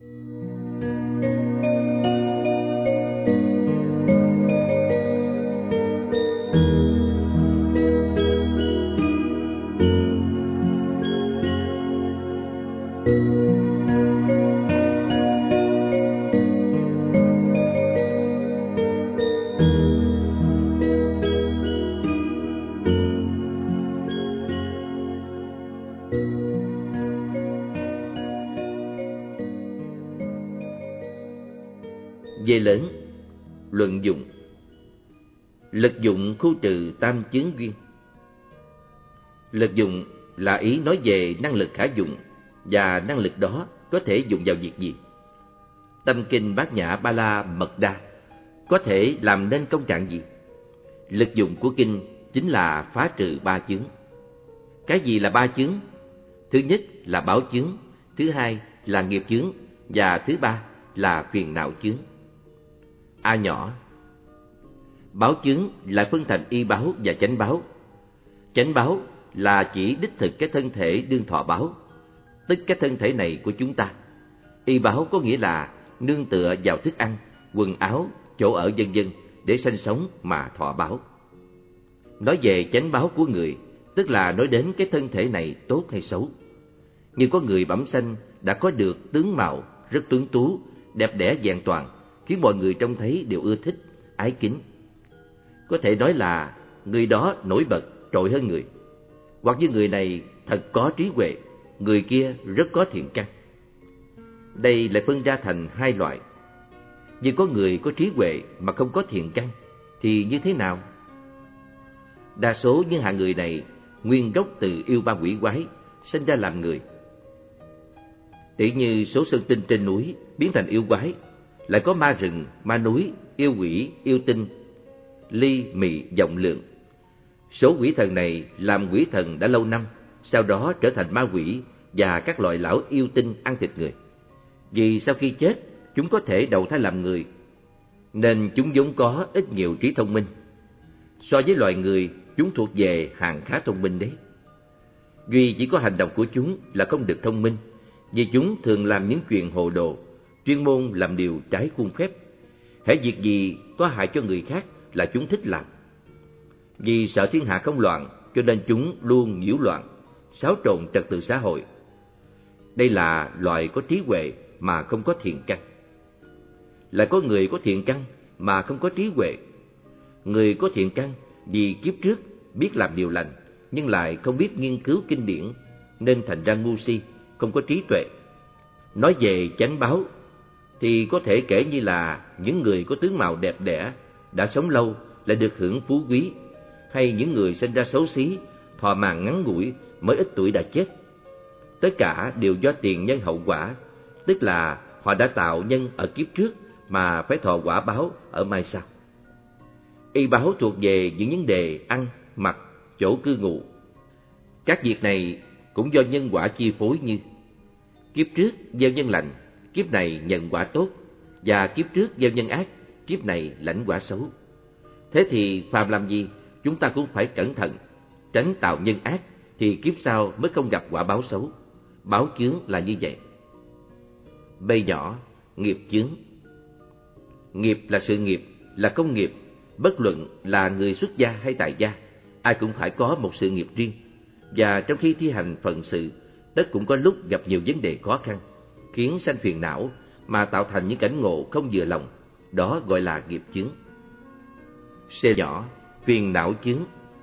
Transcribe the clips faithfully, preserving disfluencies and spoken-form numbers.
Về lớn, luận dụng. Lực dụng khu trừ tam chướng duyên. Lực dụng là ý nói về năng lực khả dụng, và năng lực đó có thể dùng vào việc gì. Tâm kinh Bát Nhã Ba La Mật Đa có thể làm nên công trạng gì? Lực dụng của kinh chính là phá trừ ba chướng. Cái gì là ba chướng? Thứ nhất là báo chướng, thứ hai là nghiệp chướng, và thứ ba là phiền não chướng. A nhỏ. Báo chướng lại phân thành y báo và chánh báo. Chánh báo là chỉ đích thực cái thân thể đương thọ báo, tức cái thân thể này của chúng ta. Y báo có nghĩa là nương tựa vào thức ăn, quần áo, chỗ ở vân vân để sanh sống mà thọ báo. Nói về chánh báo của người, tức là nói đến cái thân thể này tốt hay xấu. Như có người bẩm sanh đã có được tướng mạo rất tuấn tú, đẹp đẽ vẹn toàn, khiến mọi người trông thấy đều ưa thích, ái kính. Có thể nói là người đó nổi bật, trội hơn người. Hoặc như người này thật có trí huệ, người kia rất có thiện căn. Đây lại phân ra thành hai loại. Nhưng có người có trí huệ mà không có thiện căn thì như thế nào? Đa số những hạng người này nguyên gốc từ yêu ba quỷ quái, sinh ra làm người. Tỉ như số sơn tinh trên núi biến thành yêu quái, lại có ma rừng, ma núi, yêu quỷ, yêu tinh, ly, mị, vọng lượng. Số quỷ thần này làm quỷ thần đã lâu năm, sau đó trở thành ma quỷ và các loại lão yêu tinh ăn thịt người. Vì sau khi chết, chúng có thể đầu thai làm người, nên chúng vốn có ít nhiều trí thông minh. So với loài người, chúng thuộc về hàng khá thông minh đấy. Duy chỉ có hành động của chúng là không được thông minh, vì chúng thường làm những chuyện hồ đồ, chuyên môn làm điều trái khuôn phép. Hễ việc gì có hại cho người khác là chúng thích làm. Vì sợ thiên hạ không loạn, cho nên chúng luôn nhiễu loạn, xáo trộn trật tự xã hội. Đây là loại có trí huệ mà không có thiện căn. Lại có người có thiện căn mà không có trí huệ. Người có thiện căn vì kiếp trước biết làm điều lành, nhưng lại không biết nghiên cứu kinh điển, nên thành ra ngu si, không có trí tuệ. Nói về chánh báo thì có thể kể như là những người có tướng mạo đẹp đẽ, đã sống lâu lại được hưởng phú quý, hay những người sinh ra xấu xí, thọ mạng ngắn ngủi, mới ít tuổi đã chết. Tất cả đều do tiền nhân hậu quả, tức là họ đã tạo nhân ở kiếp trước mà phải thọ quả báo ở mai sau. Y báo thuộc về những vấn đề ăn, mặc, chỗ cư ngụ. Các việc này cũng do nhân quả chi phối, như kiếp trước gieo nhân lành, kiếp này nhận quả tốt, và kiếp trước gieo nhân ác, kiếp này lãnh quả xấu. Thế thì phàm làm gì, chúng ta cũng phải cẩn thận, tránh tạo nhân ác, thì kiếp sau mới không gặp quả báo xấu. Báo chướng là như vậy. B nhỏ, nghiệp chướng. Nghiệp là sự nghiệp, là công nghiệp. Bất luận là người xuất gia hay tại gia, ai cũng phải có một sự nghiệp riêng. Và trong khi thi hành phận sự, tất cũng có lúc gặp nhiều vấn đề khó khăn, khiến sanh phiền não, mà tạo thành những cảnh ngộ không vừa lòng. Đó gọi là nghiệp chướng. C nhỏ, phiền não chướng.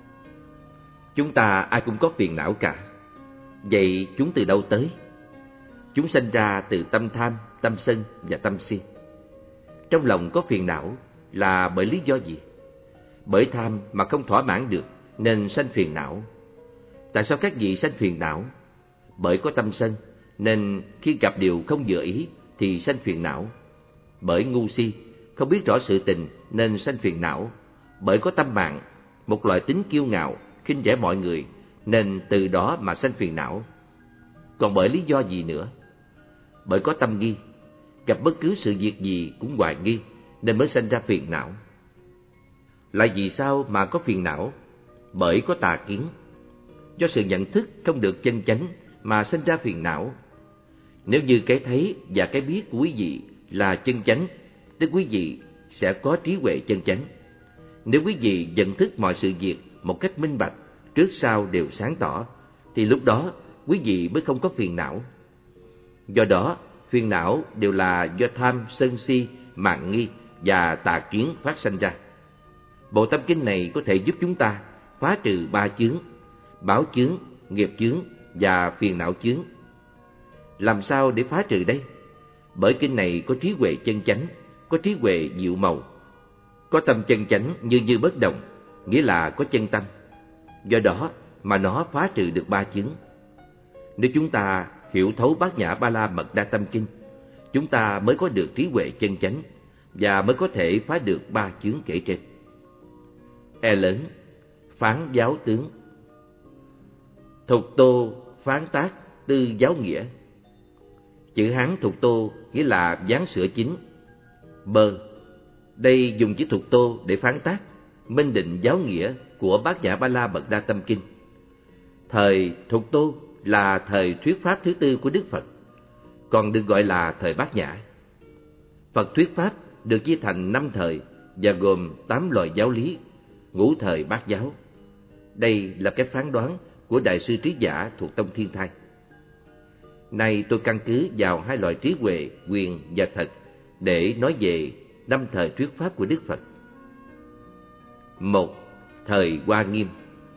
Chúng ta ai cũng có phiền não cả. Vậy chúng từ đâu tới? Chúng sinh ra từ tâm tham, tâm sân và tâm si. Trong lòng có phiền não là bởi lý do gì? Bởi tham mà không thỏa mãn được nên sanh phiền não. Tại sao các vị sanh phiền não? Bởi có tâm sân nên khi gặp điều không vừa ý thì sanh phiền não. Bởi ngu si, không biết rõ sự tình nên sanh phiền não. Bởi có tâm mạn, một loại tính kiêu ngạo, khinh rẻ mọi người, nên từ đó mà sanh phiền não. Còn bởi lý do gì nữa? Bởi có tâm nghi, gặp bất cứ sự việc gì cũng hoài nghi, nên mới sanh ra phiền não. Lại vì sao mà có phiền não? Bởi có tà kiến. Do sự nhận thức không được chân chánh mà sinh ra phiền não. Nếu như cái thấy và cái biết của quý vị là chân chánh, tức quý vị sẽ có trí huệ chân chánh. Nếu quý vị nhận thức mọi sự việc một cách minh bạch, trước sau đều sáng tỏ, thì lúc đó quý vị mới không có phiền não. Do đó, phiền não đều là do tham, sân si, mạn nghi và tà kiến phát sanh ra. Bộ tâm kinh này có thể giúp chúng ta phá trừ ba chướng: báo chướng, nghiệp chướng và phiền não chướng. Làm sao để phá trừ đây? Bởi kinh này có trí huệ chân chánh, có trí huệ diệu màu, có tâm chân chánh như như bất động, nghĩa là có chân tâm. Do đó mà nó phá trừ được ba chướng. Nếu chúng ta hiểu thấu Bát Nhã Ba La Mật Đa Tâm Kinh, chúng ta mới có được trí huệ chân chánh và mới có thể phá được ba chướng kể trên. E lớn, phán giáo tướng. Thục tô phán tác tư giáo nghĩa. Chữ Hán thục tô nghĩa là ván sửa chính. Bơ, đây dùng chữ thục tô để phán tác, minh định giáo nghĩa của Bát Nhã Ba La Mật Đa Tâm Kinh. Thời thục tô là thời thuyết pháp thứ tư của Đức Phật, còn được gọi là thời Bát Nhã. Phật thuyết pháp được chia thành năm thời và gồm tám loại giáo lý, ngũ thời bát giáo. Đây là cái phán đoán của Đại sư Trí Giả thuộc tông Thiên Thai. Nay tôi căn cứ vào hai loại trí huệ, quyền và thật để nói về năm thời thuyết pháp của Đức Phật. Một, thời Hoa Nghiêm,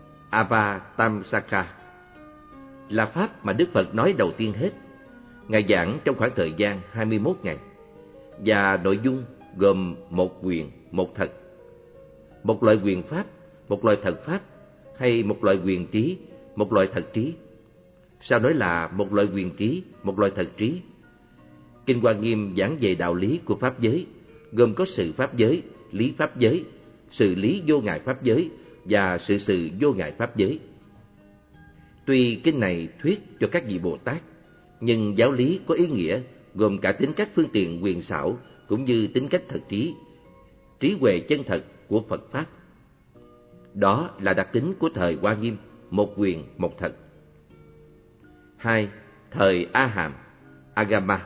Avatamsaka, là pháp mà Đức Phật nói đầu tiên hết. Ngài giảng trong khoảng thời gian hai mươi mốt ngày, và nội dung gồm một quyền, một thật. Một loại quyền pháp, một loại thật pháp, hay một loại quyền trí, một loại thật trí. Sao nói là một loại quyền trí, một loại thật trí? Kinh Hoa Nghiêm giảng về đạo lý của pháp giới, gồm có sự pháp giới, lý pháp giới, sự lý vô ngại pháp giới và sự sự vô ngại pháp giới. Tuy kinh này thuyết cho các vị Bồ Tát, nhưng giáo lý có ý nghĩa gồm cả tính cách phương tiện quyền xảo cũng như tính cách thật trí, trí huệ chân thật của Phật pháp. Đó là đặc tính của thời Hoa Nghiêm, một quyền, một thật. Hai, thời A Hàm, Agama,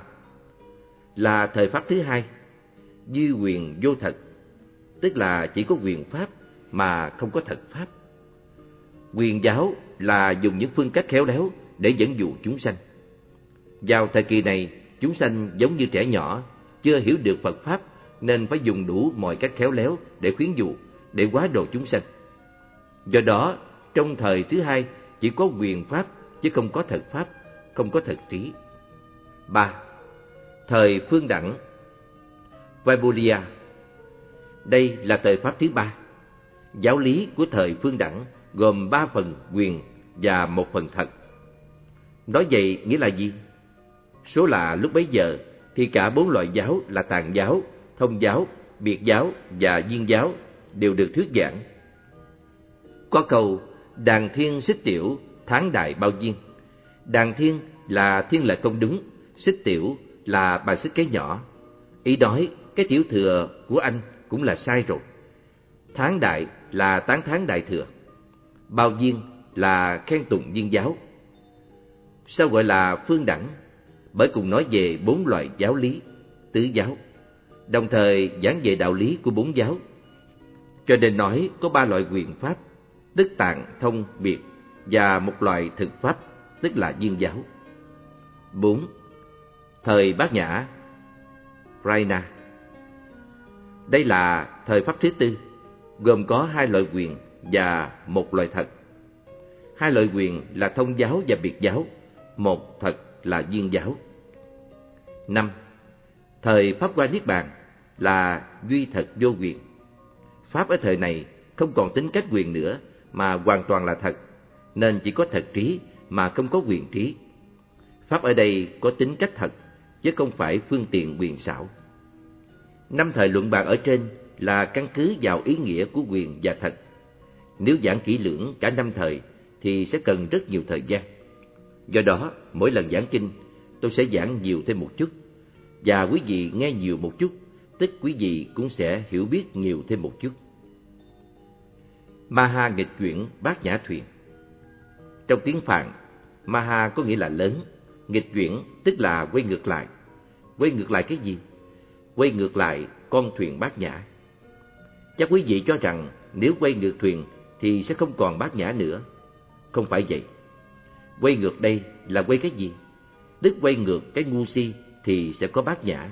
là thời pháp thứ hai, duy quyền vô thật, tức là chỉ có quyền pháp mà không có thật pháp. Quyền giáo là dùng những phương cách khéo léo để dẫn dụ chúng sanh. Vào thời kỳ này, chúng sanh giống như trẻ nhỏ, chưa hiểu được Phật pháp, nên phải dùng đủ mọi cách khéo léo để khuyến dụ, để hóa độ chúng sanh. Do đó, trong thời thứ hai chỉ có quyền pháp chứ không có thật pháp, không có thật trí. Ba, thời Phương Đẳng, Vaibhulia, đây là thời pháp thứ ba. Giáo lý của thời Phương Đẳng gồm ba phần quyền và một phần thật. Nói vậy nghĩa là gì? Số là lúc bấy giờ thì cả bốn loại giáo là tạng giáo, thông giáo, biệt giáo và viên giáo đều được thuyết giảng. Có câu đàn thiên xích tiểu, tháng đại bao viên. Đàn thiên là thiên lệ công đúng, xích tiểu là bài xích cái nhỏ. Ý nói cái tiểu thừa của anh cũng là sai rồi. Tháng đại là tán thán đại thừa. Bao viên là khen tụng viên giáo. Sao gọi là phương đẳng? Bởi cùng nói về bốn loại giáo lý, tứ giáo, đồng thời giảng về đạo lý của bốn giáo. Cho nên nói có ba loại quyền pháp, tức tạng, thông, biệt, và một loại thực pháp, tức là viên giáo. Bốn, thời Bát Nhã, Raina, đây là thời pháp thứ tư, gồm có hai loại quyền và một loại thật. Hai loại quyền là thông giáo và biệt giáo, một thật là viên giáo. Năm, thời Pháp Hoa Niết Bàn là duy thật vô quyền. Pháp ở thời này không còn tính cách quyền nữa mà hoàn toàn là thật, nên chỉ có thật trí mà không có quyền trí. Pháp ở đây có tính cách thật, chứ không phải phương tiện quyền xảo. Năm thời luận bàn ở trên là căn cứ vào ý nghĩa của quyền và thật. Nếu giảng kỹ lưỡng cả năm thời thì sẽ cần rất nhiều thời gian. Do đó, mỗi lần giảng kinh, tôi sẽ giảng nhiều thêm một chút, và quý vị nghe nhiều một chút, tức quý vị cũng sẽ hiểu biết nhiều thêm một chút. Maha nghịch chuyển Bát Nhã Thuyện. Trong tiếng Phạn, Maha có nghĩa là lớn, Nghịch chuyển tức là quay ngược lại. Quay ngược lại cái gì? Quay ngược lại con thuyền Bát Nhã. Chắc quý vị cho rằng nếu quay ngược thuyền thì sẽ không còn Bát Nhã nữa. Không phải vậy. Quay ngược đây là quay cái gì? Tức quay ngược cái ngu si thì sẽ có Bát Nhã.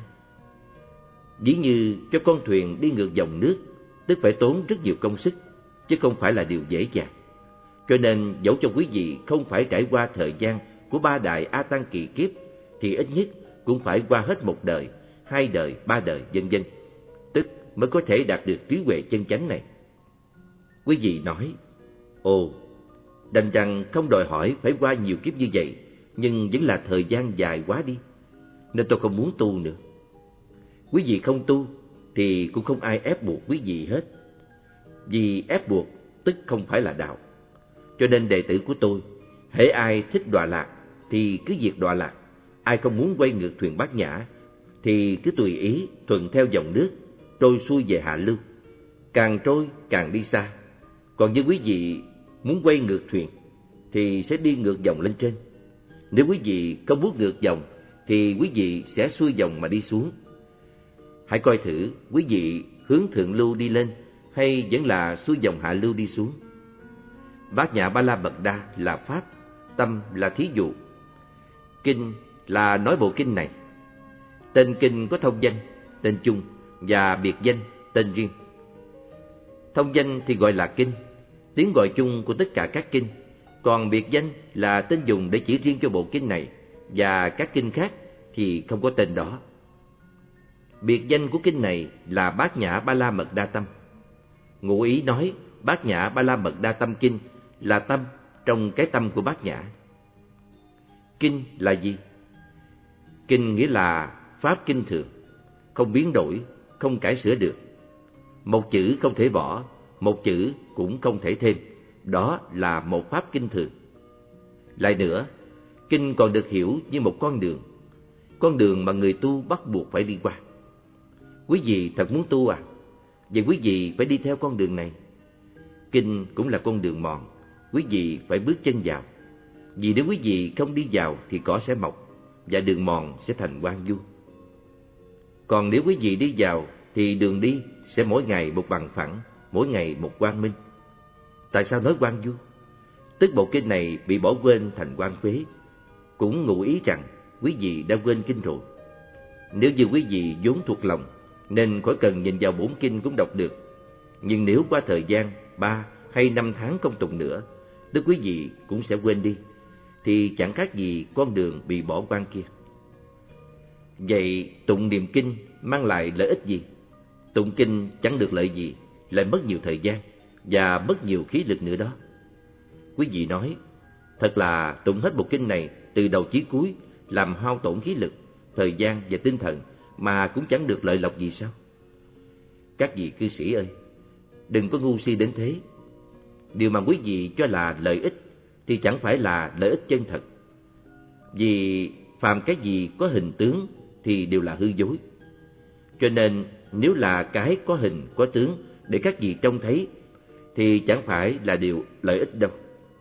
Ví như cho con thuyền đi ngược dòng nước, tức phải tốn rất nhiều công sức, chứ không phải là điều dễ dàng. Cho nên dẫu cho quý vị không phải trải qua thời gian của ba đại A Tăng kỳ kiếp, thì ít nhất cũng phải qua hết một đời, hai đời, ba đời, vân vân, tức mới có thể đạt được trí huệ chân chánh này. Quý vị nói, ồ, đành rằng không đòi hỏi phải qua nhiều kiếp như vậy, nhưng vẫn là thời gian dài quá đi, nên tôi không muốn tu nữa. Quý vị không tu thì cũng không ai ép buộc quý vị hết. Vì ép buộc tức không phải là đạo. Cho nên đệ tử của tôi, hễ ai thích đọa lạc thì cứ việc đọa lạc, ai không muốn quay ngược thuyền Bát Nhã thì cứ tùy ý thuận theo dòng nước trôi xuôi về hạ lưu, càng trôi càng đi xa. Còn như quý vị muốn quay ngược thuyền thì sẽ đi ngược dòng lên trên. Nếu quý vị không muốn ngược dòng thì quý vị sẽ xuôi dòng mà đi xuống. Hãy coi thử quý vị hướng thượng lưu đi lên hay vẫn là xuôi dòng hạ lưu đi xuống. Bát Nhã Ba La Mật Đa là pháp, tâm là thí dụ. Kinh là nói bộ kinh này. Tên kinh có thông danh, tên chung và biệt danh, tên riêng. Thông danh thì gọi là kinh, tiếng gọi chung của tất cả các kinh. Còn biệt danh là tên dùng để chỉ riêng cho bộ kinh này, và các kinh khác thì không có tên đó. Biệt danh của kinh này là Bát Nhã Ba La Mật Đa Tâm. Ngụ ý nói Bát Nhã Ba La Mật Đa Tâm kinh là tâm trong cái tâm của Bát Nhã. Kinh là gì? Kinh nghĩa là pháp kinh thường, không biến đổi, không cải sửa được. Một chữ không thể bỏ, một chữ cũng không thể thêm. Đó là một pháp kinh thường. Lại nữa, kinh còn được hiểu như một con đường, con đường mà người tu bắt buộc phải đi qua. Quý vị thật muốn tu à? Vậy quý vị phải đi theo con đường này. Kinh cũng là con đường mòn, quý vị phải bước chân vào. Vì nếu quý vị không đi vào thì cỏ sẽ mọc, và đường mòn sẽ thành hoang vu. Còn nếu quý vị đi vào thì đường đi sẽ mỗi ngày một bằng phẳng, mỗi ngày một quang minh. Tại sao nói hoang vu? Tức bộ kinh này bị bỏ quên thành hoang phế, cũng ngụ ý rằng quý vị đã quên kinh rồi. Nếu như quý vị vốn thuộc lòng nên khỏi cần nhìn vào bổn kinh cũng đọc được. Nhưng nếu qua thời gian ba hay năm tháng không tụng nữa, tức quý vị cũng sẽ quên đi, thì chẳng khác gì con đường bị bỏ quang kia. Vậy tụng niệm kinh mang lại lợi ích gì? Tụng kinh chẳng được lợi gì, lại mất nhiều thời gian và mất nhiều khí lực nữa đó. Quý vị nói, thật là tụng hết bộ kinh này từ đầu chí cuối, làm hao tổn khí lực, thời gian và tinh thần mà cũng chẳng được lợi lộc gì sao? Các vị cư sĩ ơi, đừng có ngu si đến thế. Điều mà quý vị cho là lợi ích thì chẳng phải là lợi ích chân thật. Vì phàm cái gì có hình tướng thì đều là hư dối. Cho nên nếu là cái có hình có tướng để các vị trông thấy thì chẳng phải là điều lợi ích đâu.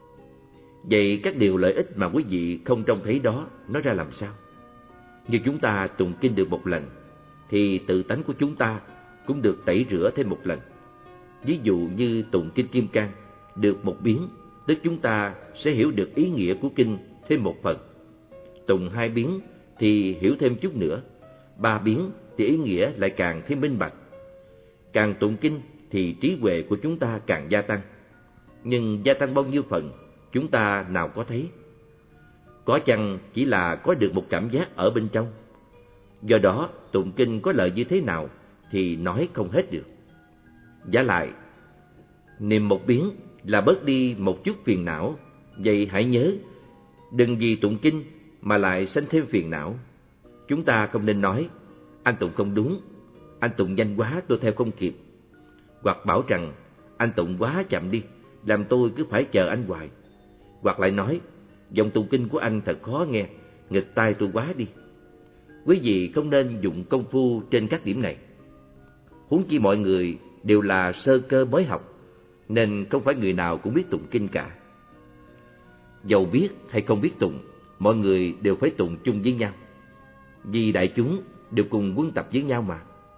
Vậy các điều lợi ích mà quý vị không trông thấy đó nó ra làm sao? Như chúng ta tụng kinh được một lần thì tự tánh của chúng ta cũng được tẩy rửa thêm một lần. Ví dụ như tụng kinh Kim Cang được một biến, tức chúng ta sẽ hiểu được ý nghĩa của kinh thêm một phần. Tụng hai biến thì hiểu thêm chút nữa, ba biến thì ý nghĩa lại càng thêm minh bạch. Càng tụng kinh thì trí huệ của chúng ta càng gia tăng. Nhưng gia tăng bao nhiêu phần chúng ta nào có thấy. Có chăng chỉ là có được một cảm giác ở bên trong. Do đó tụng kinh có lợi như thế nào thì nói không hết được. Vả lại, niệm một biến là bớt đi một chút phiền não. Vậy hãy nhớ, đừng vì tụng kinh mà lại sanh thêm phiền não. Chúng ta không nên nói, anh tụng không đúng, anh tụng nhanh quá tôi theo không kịp. Hoặc bảo rằng, anh tụng quá chậm đi, làm tôi cứ phải chờ anh hoài. Hoặc lại nói, dòng tụng kinh của anh thật khó nghe, nghịch tai tôi quá đi. Quý vị không nên dụng công phu trên các điểm này. Huống chi mọi người đều là sơ cơ mới học, nên không phải người nào cũng biết tụng kinh cả. Dầu biết hay không biết tụng, mọi người đều phải tụng chung với nhau, vì đại chúng đều cùng quân tập với nhau mà.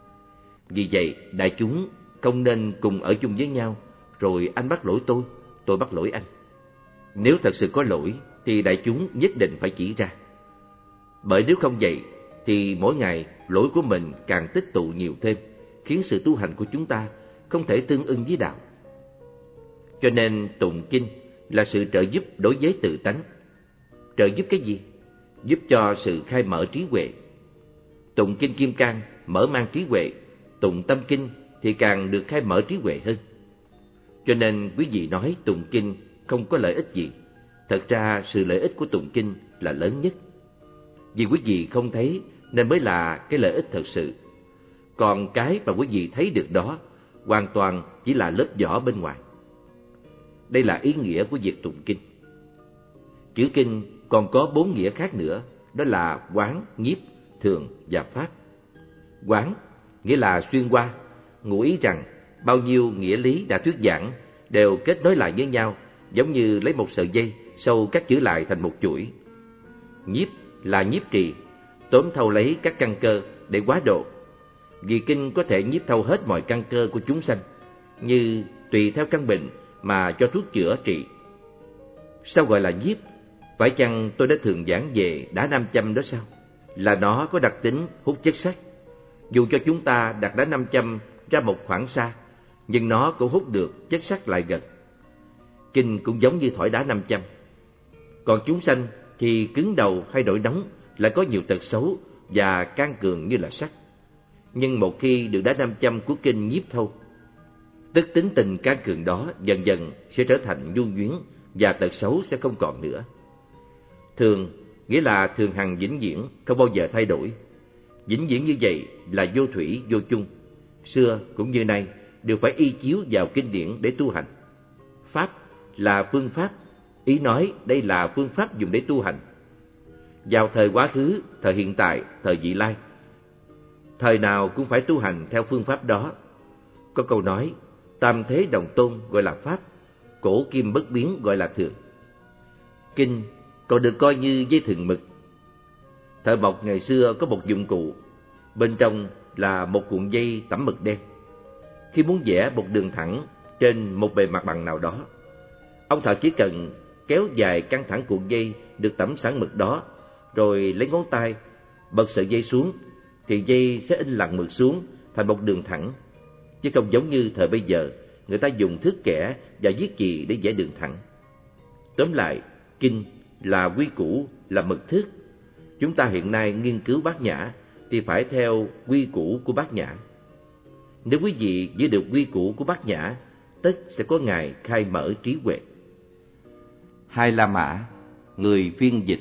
Vì vậy, đại chúng không nên cùng ở chung với nhau, rồi anh bắt lỗi tôi, tôi bắt lỗi anh. Nếu thật sự có lỗi, thì đại chúng nhất định phải chỉ ra. Bởi nếu không vậy, thì mỗi ngày lỗi của mình càng tích tụ nhiều thêm, khiến sự tu hành của chúng ta không thể tương ưng với đạo. Cho nên tụng kinh là sự trợ giúp đối với tự tánh. Trợ giúp cái gì? Giúp cho sự khai mở trí huệ. Tụng kinh Kim Cang mở mang trí huệ, tụng tâm kinh thì càng được khai mở trí huệ hơn. Cho nên quý vị nói tụng kinh không có lợi ích gì. Thật ra sự lợi ích của tụng kinh là lớn nhất. Vì quý vị không thấy nên mới là cái lợi ích thật sự. Còn cái mà quý vị thấy được đó hoàn toàn chỉ là lớp vỏ bên ngoài. Đây là ý nghĩa của việc tụng kinh. Chữ kinh còn có bốn nghĩa khác nữa, đó là quán, nhiếp, thường và pháp. Quán nghĩa là xuyên qua, ngụ ý rằng bao nhiêu nghĩa lý đã thuyết giảng đều kết nối lại với nhau, giống như lấy một sợi dây sâu cắt chữ lại thành một chuỗi. Nhiếp là nhiếp trì, tóm thâu lấy các căn cơ để quá độ. Vì kinh có thể nhiếp thâu hết mọi căn cơ của chúng sanh, như tùy theo căn bệnh mà cho thuốc chữa trị. Sao gọi là nhiếp? Phải chăng tôi đã thường giảng về đá nam châm đó sao? Là nó có đặc tính hút chất sắt. Dù cho chúng ta đặt đá nam châm ra một khoảng xa, nhưng nó cũng hút được chất sắt lại gần. Kinh cũng giống như thỏi đá nam châm. Còn chúng sanh thì cứng đầu hay nổi nóng, lại có nhiều tật xấu và can cường như là sắt. Nhưng một khi được đá nam châm của kinh nhiếp thâu, tức tính tình can cường đó dần dần sẽ trở thành nhu nhuyễn và tật xấu sẽ không còn nữa. Thường nghĩa là thường hằng vĩnh viễn, không bao giờ thay đổi. Vĩnh viễn như vậy là vô thủy vô chung, xưa cũng như nay đều phải y chiếu vào kinh điển để tu hành. Pháp là phương pháp, ý nói đây là phương pháp dùng để tu hành. Vào thời quá khứ, thời hiện tại, thời vị lai, thời nào cũng phải tu hành theo phương pháp đó. Có câu nói, tam thế đồng tôn gọi là pháp, cổ kim bất biến gọi là thường. Kinh còn được coi như dây thừng mực. Thợ mộc ngày xưa có một dụng cụ, bên trong là một cuộn dây tẩm mực đen. Khi muốn vẽ một đường thẳng trên một bề mặt bằng nào đó, ông thợ chỉ cần kéo dài căng thẳng cuộn dây được tẩm sẵn mực đó, rồi lấy ngón tay bật sợi dây xuống, thì dây sẽ in lặng mực xuống thành một đường thẳng. Chứ không giống như thời bây giờ, người ta dùng thước kẻ và viết chì để vẽ đường thẳng. Tóm lại, kinh là quy củ, là mực thước. Chúng ta hiện nay nghiên cứu Bát Nhã thì phải theo quy củ của Bát Nhã. Nếu quý vị giữ được quy củ của Bát Nhã, tất sẽ có ngày khai mở trí huệ. Hai La Mã, người phiên dịch.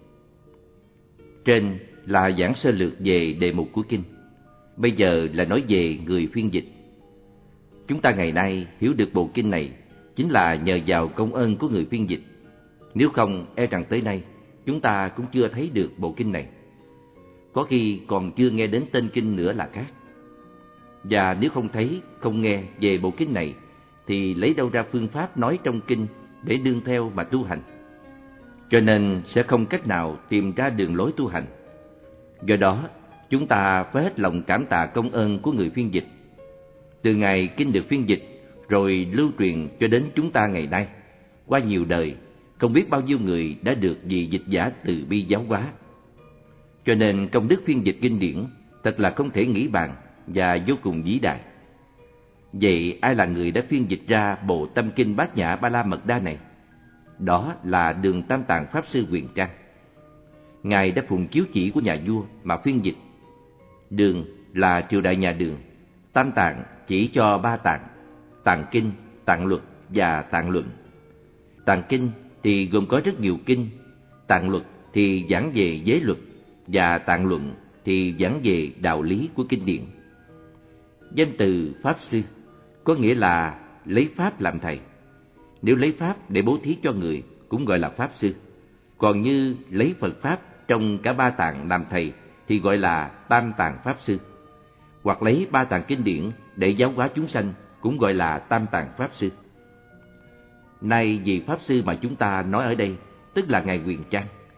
Trên là giảng sơ lược về đề mục của kinh. Bây giờ là nói về người phiên dịch. Chúng ta ngày nay hiểu được bộ kinh này chính là nhờ vào công ơn của người phiên dịch. Nếu không, e rằng tới nay chúng ta cũng chưa thấy được bộ kinh này. Có khi còn chưa nghe đến tên kinh nữa là khác. Và nếu không thấy, không nghe về bộ kinh này, thì lấy đâu ra phương pháp nói trong kinh để đương theo mà tu hành. Cho nên sẽ không cách nào tìm ra đường lối tu hành. Do đó, chúng ta phải hết lòng cảm tạ công ơn của người phiên dịch. Từ ngày kinh được phiên dịch, rồi lưu truyền cho đến chúng ta ngày nay, qua nhiều đời, không biết bao nhiêu người đã được vị dịch giả từ bi giáo hóa. Cho nên công đức phiên dịch kinh điển thật là không thể nghĩ bàn và vô cùng vĩ đại. Vậy ai là người đã phiên dịch ra bộ tâm kinh Bát Nhã Ba La Mật Đa này? Đó là Đường Tam Tạng Pháp Sư Huyền Trang. Ngài đã phụng chiếu chỉ của nhà vua mà phiên dịch. Đường là triều đại nhà Đường, Tam Tạng chỉ cho ba tạng: Tạng Kinh, Tạng Luật và Tạng Luận. Tạng Kinh thì gồm có rất nhiều kinh, Tạng Luật thì giảng về giới luật, và Tạng Luận thì giảng về đạo lý của kinh điển. Danh từ Pháp Sư có nghĩa là lấy Pháp làm thầy. Nếu lấy Pháp để bố thí cho người cũng gọi là Pháp Sư. Còn như lấy Phật Pháp trong cả ba tạng làm thầy thì gọi là Tam Tạng Pháp Sư. Hoặc lấy ba tạng kinh điển để giáo hóa chúng sanh cũng gọi là Tam Tạng Pháp Sư. Nay vị Pháp Sư mà chúng ta nói ở đây tức là Ngài Huyền Trang.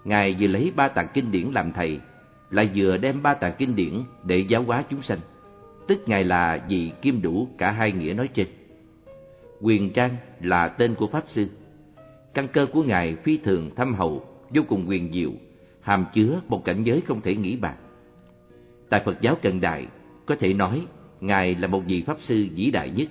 Ngài vừa lấy ba tạng kinh điển làm thầy, lại vừa đem ba tạng kinh điển để giáo hóa chúng sanh, tức Ngài là vị kiêm đủ cả hai nghĩa nói trên. Quyền Trang là tên của Pháp Sư. Căn cơ của Ngài phi thường thâm hậu, vô cùng huyền diệu, hàm chứa một cảnh giới không thể nghĩ bàn. Tại Phật giáo cận đại, có thể nói Ngài là một vị Pháp Sư vĩ đại nhất.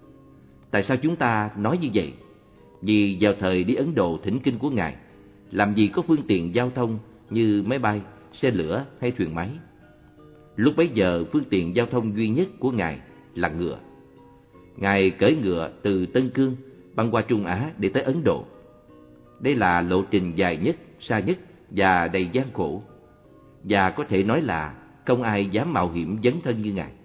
Tại sao chúng ta nói như vậy? Vì vào thời đi Ấn Độ thỉnh kinh của Ngài, làm gì có phương tiện giao thông như máy bay, xe lửa hay thuyền máy. Lúc bấy giờ phương tiện giao thông duy nhất của Ngài là ngựa. Ngài cưỡi ngựa từ Tân Cương băng qua Trung Á để tới Ấn Độ. Đây là lộ trình dài nhất, xa nhất và đầy gian khổ, và có thể nói là không ai dám mạo hiểm dấn thân như Ngài.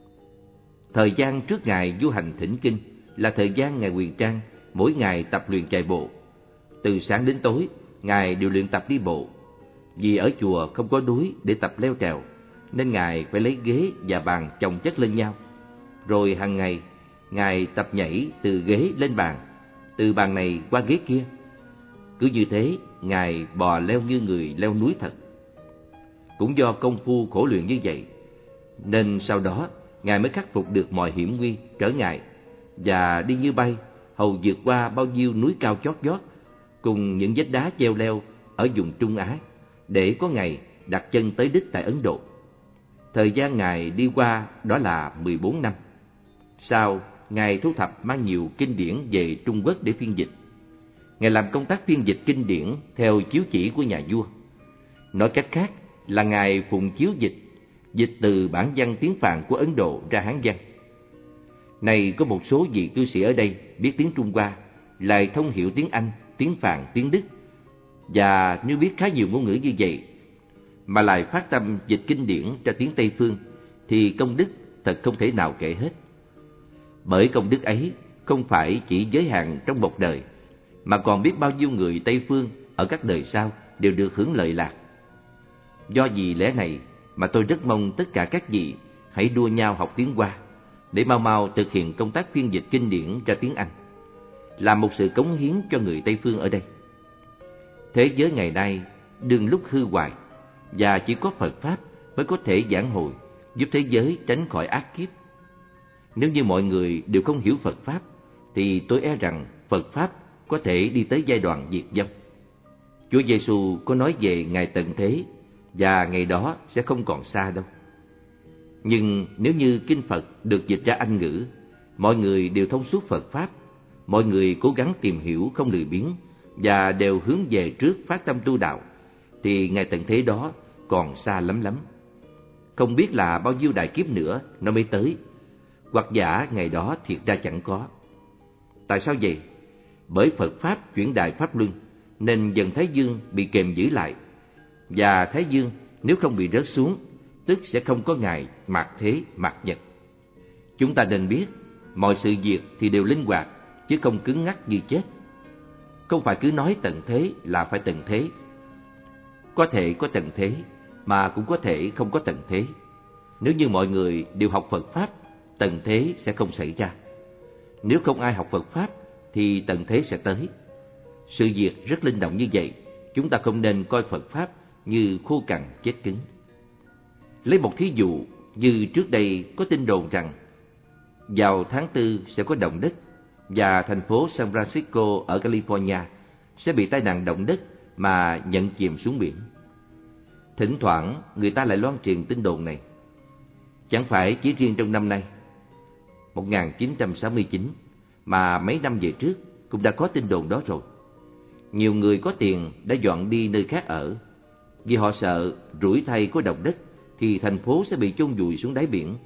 Thời gian trước Ngài du hành thỉnh kinh là thời gian Ngài Quyền Trang mỗi ngày tập luyện chạy bộ. Từ sáng đến tối, Ngài đều luyện tập đi bộ. Vì ở chùa không có núi để tập leo trèo, nên Ngài phải lấy ghế và bàn chồng chất lên nhau. Rồi hàng ngày, Ngài tập nhảy từ ghế lên bàn, từ bàn này qua ghế kia. Cứ như thế, Ngài bò leo như người leo núi thật. Cũng do công phu khổ luyện như vậy, nên sau đó Ngài mới khắc phục được mọi hiểm nguy, trở ngại, và đi như bay, hầu vượt qua bao nhiêu núi cao chót vót, cùng những vách đá treo leo ở vùng Trung Á, để có ngày đặt chân tới đích tại Ấn Độ. Thời gian Ngài đi qua đó là mười bốn năm. Sau, Ngài thu thập mang nhiều kinh điển về Trung Quốc để phiên dịch. Ngài làm công tác phiên dịch kinh điển theo chiếu chỉ của nhà vua. Nói cách khác là Ngài phụng chiếu dịch, dịch từ bản văn tiếng Phạn của Ấn Độ ra Hán văn. Này có một số vị cư sĩ ở đây biết tiếng Trung Hoa, lại thông hiểu tiếng Anh, tiếng Phạn, tiếng Đức, và nếu biết khá nhiều ngôn ngữ như vậy, mà lại phát tâm dịch kinh điển ra tiếng Tây Phương, thì công đức thật không thể nào kể hết. Bởi công đức ấy không phải chỉ giới hạn trong một đời, mà còn biết bao nhiêu người Tây Phương ở các đời sau đều được hưởng lợi lạc. Do vì lẽ này mà tôi rất mong tất cả các vị hãy đua nhau học tiếng Hoa, để mau mau thực hiện công tác phiên dịch kinh điển ra tiếng Anh, làm một sự cống hiến cho người Tây Phương ở đây. Thế giới ngày nay đương lúc hư hoại, và chỉ có Phật Pháp mới có thể vãn hồi, giúp thế giới tránh khỏi ác kiếp. Nếu như mọi người đều không hiểu Phật Pháp, thì tôi e rằng Phật Pháp có thể đi tới giai đoạn diệt vong. Chúa Giêsu có nói về ngày tận thế, và ngày đó sẽ không còn xa đâu. Nhưng nếu như kinh Phật được dịch ra Anh ngữ, mọi người đều thông suốt Phật Pháp, mọi người cố gắng tìm hiểu không lười biếng, và đều hướng về trước phát tâm tu đạo, thì ngày tận thế đó còn xa lắm lắm. Không biết là bao nhiêu đại kiếp nữa nó mới tới, hoặc giả ngày đó thiệt ra chẳng có. Tại sao vậy? Bởi Phật Pháp chuyển đại Pháp Luân, nên dần Thái Dương bị kềm giữ lại, và Thái Dương nếu không bị rớt xuống, tức sẽ không có ngày mạt thế mạt nhật. Chúng ta nên biết, mọi sự việc thì đều linh hoạt, chứ không cứng ngắc như chết. Không phải cứ nói tận thế là phải tận thế. Có thể có tận thế, mà cũng có thể không có tận thế. Nếu như mọi người đều học Phật Pháp, tận thế sẽ không xảy ra. Nếu không ai học Phật Pháp, thì tận thế sẽ tới. Sự việc rất linh động như vậy, chúng ta không nên coi Phật Pháp như khô cằn chết cứng. Lấy một thí dụ, như trước đây có tin đồn rằng vào tháng tư sẽ có động đất, và thành phố San Francisco ở California sẽ bị tai nạn động đất mà nhận chìm xuống biển. Thỉnh thoảng người ta lại loan truyền tin đồn này. Chẳng phải chỉ riêng trong năm nay, một nghìn chín trăm sáu mươi chín, mà mấy năm về trước cũng đã có tin đồn đó rồi. Nhiều người có tiền đã dọn đi nơi khác ở, vì họ sợ rủi thay có động đất thì thành phố sẽ bị chôn vùi xuống đáy biển.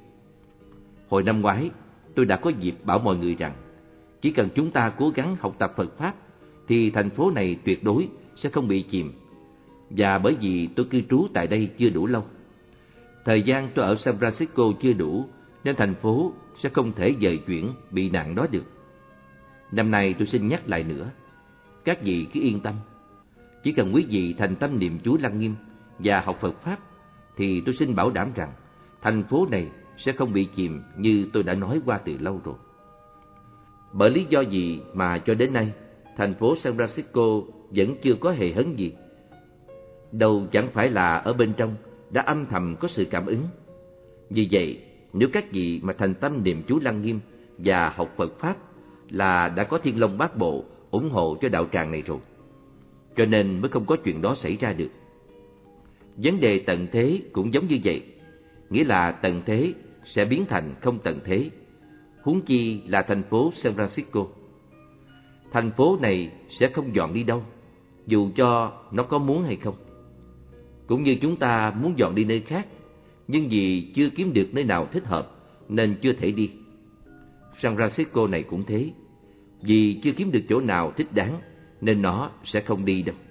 Hồi năm ngoái, tôi đã có dịp bảo mọi người rằng chỉ cần chúng ta cố gắng học tập Phật Pháp thì thành phố này tuyệt đối sẽ không bị chìm. Và bởi vì tôi cư trú tại đây chưa đủ lâu, thời gian tôi ở San Francisco chưa đủ, nên thành phố sẽ không thể dời chuyển bị nạn đó được. Năm nay tôi xin nhắc lại nữa, các vị cứ yên tâm. Chỉ cần quý vị thành tâm niệm chú Lăng Nghiêm và học Phật Pháp, thì tôi xin bảo đảm rằng thành phố này sẽ không bị chìm như tôi đã nói qua từ lâu rồi. Bởi lý do gì mà cho đến nay thành phố San Francisco vẫn chưa có hề hấn gì? đâu chẳng phải là ở bên trong đã âm thầm có sự cảm ứng. Vì vậy, nếu các vị mà thành tâm niệm chú Lăng Nghiêm và học Phật Pháp là đã có Thiên Long Bát Bộ ủng hộ cho đạo tràng này rồi, cho nên mới không có chuyện đó xảy ra được. Vấn đề tận thế cũng giống như vậy, nghĩa là tận thế sẽ biến thành không tận thế, huống chi là thành phố San Francisco. Thành phố này sẽ không dọn đi đâu, dù cho nó có muốn hay không. Cũng như chúng ta muốn dọn đi nơi khác, nhưng vì chưa kiếm được nơi nào thích hợp nên chưa thể đi. San Francisco này cũng thế, vì chưa kiếm được chỗ nào thích đáng nên nó sẽ không đi đâu.